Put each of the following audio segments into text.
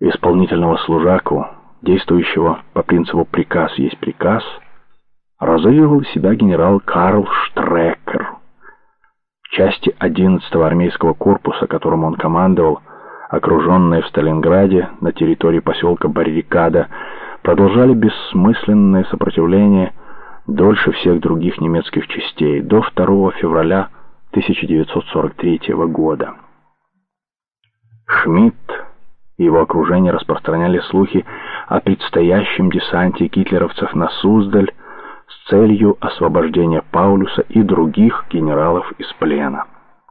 исполнительного служаку, действующего по принципу «приказ есть приказ», разыгрывал из себя генерал Карл Штрекер. В части 11-го армейского корпуса, которым он командовал, окруженные в Сталинграде на территории поселка Баррикада, продолжали бессмысленное сопротивление дольше всех других немецких частей, до 2 февраля 1943 года. Шмидт и его окружение распространяли слухи о предстоящем десанте гитлеровцев на Суздаль с целью освобождения Паулюса и других генералов из плена.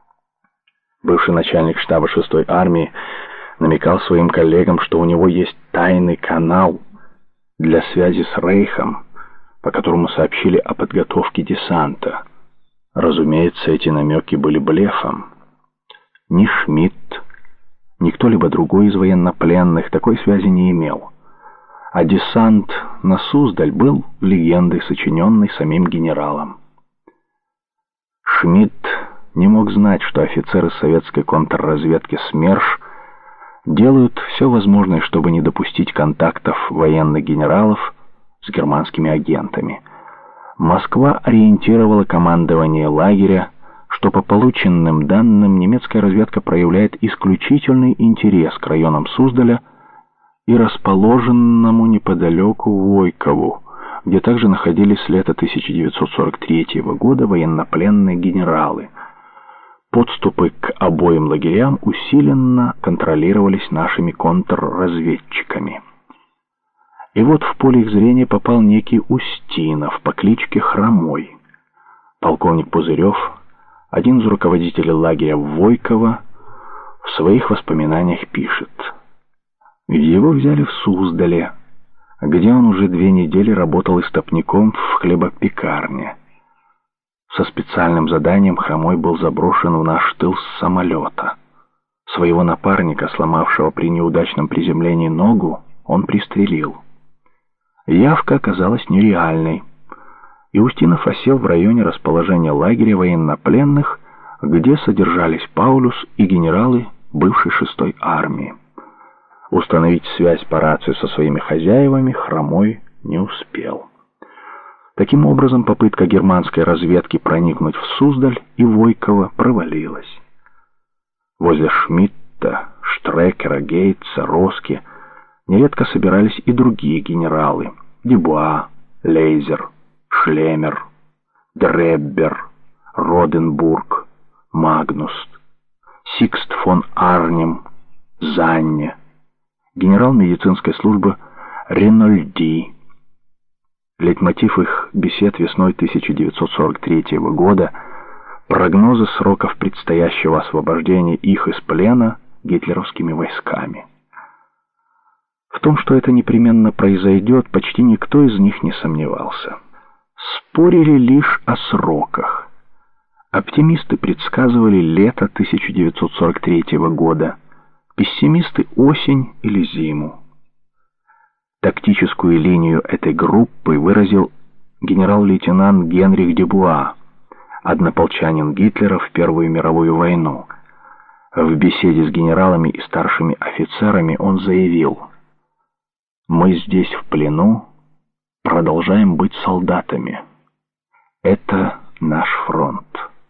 Бывший начальник штаба 6-й армии намекал своим коллегам, что у него есть тайный канал для связи с Рейхом, по которому сообщили о подготовке десанта. Разумеется, эти намеки были блефом. Ни Шмидт, ни кто-либо другой из военнопленных такой связи не имел. А десант на Суздаль был легендой, сочиненной самим генералом. Шмидт не мог знать, что офицеры советской контрразведки СМЕРШ делают все возможное, чтобы не допустить контактов военных генералов с германскими агентами. Москва ориентировала командование лагеря, что по полученным данным немецкая разведка проявляет исключительный интерес к районам Суздаля и расположенному неподалеку Войкову, где также находились с лета 1943 года военнопленные генералы. Подступы к обоим лагерям усиленно контролировались нашими контрразведчиками. И вот в поле их зрения попал некий Устинов по кличке Хромой. Полковник Пузырев, один из руководителей лагеря Войково, в своих воспоминаниях пишет: «Его взяли в Суздале, где он уже 2 недели работал истопником в хлебопекарне. Со специальным заданием Хромой был заброшен в наш тыл с самолета. Своего напарника, сломавшего при неудачном приземлении ногу, он пристрелил. Явка оказалась нереальной, и Устинов осел в районе расположения лагеря военнопленных, где содержались Паулюс и генералы бывшей 6-й армии. Установить связь по рации со своими хозяевами Хромой не успел». Таким образом, попытка германской разведки проникнуть в Суздаль и Войково провалилась. Возле Шмидта, Штрекера, Гейтса, Роски нередко собирались и другие генералы: Дюбуа, Лейзер, Шлемер, Дреббер, Роденбург, Магнуст, Сикст фон Арнем, Занне, генерал медицинской службы Ренольди. Лейтмотив их бесед весной 1943 года — прогнозы сроков предстоящего освобождения их из плена гитлеровскими войсками. В том, что это непременно произойдет, почти никто из них не сомневался. Спорили лишь о сроках. Оптимисты предсказывали лето 1943 года, пессимисты — осень или зиму. Тактическую линию этой группы выразил генерал-лейтенант Генрих Дюбуа, однополчанин Гитлера в Первую мировую войну. В беседе с генералами и старшими офицерами он заявил: «Мы здесь в плену продолжаем быть солдатами. Это наш фронт».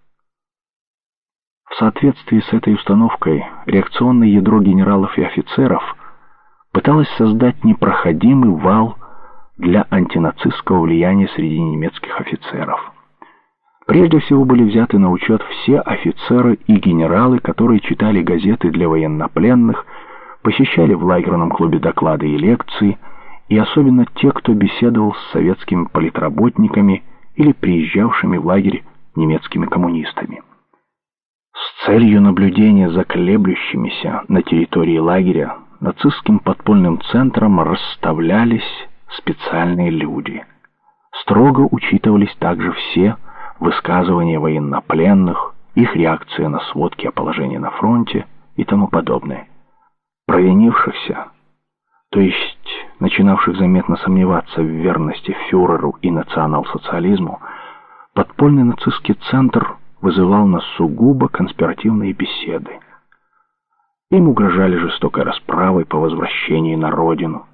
В соответствии с этой установкой реакционное ядро генералов и офицеров пыталась создать непроходимый вал для антинацистского влияния среди немецких офицеров. Прежде всего были взяты на учет все офицеры и генералы, которые читали газеты для военнопленных, посещали в лагерном клубе доклады и лекции, и особенно те, кто беседовал с советскими политработниками или приезжавшими в лагерь немецкими коммунистами. С целью наблюдения за колеблющимися на территории лагеря нацистским подпольным центром расставлялись специальные люди. Строго учитывались также все высказывания военнопленных, их реакция на сводки о положении на фронте и тому подобное. Провинившихся, то есть начинавших заметно сомневаться в верности фюреру и национал-социализму, подпольный нацистский центр вызывал на сугубо конспиративные беседы. Им угрожали жестокой расправой по возвращении на родину.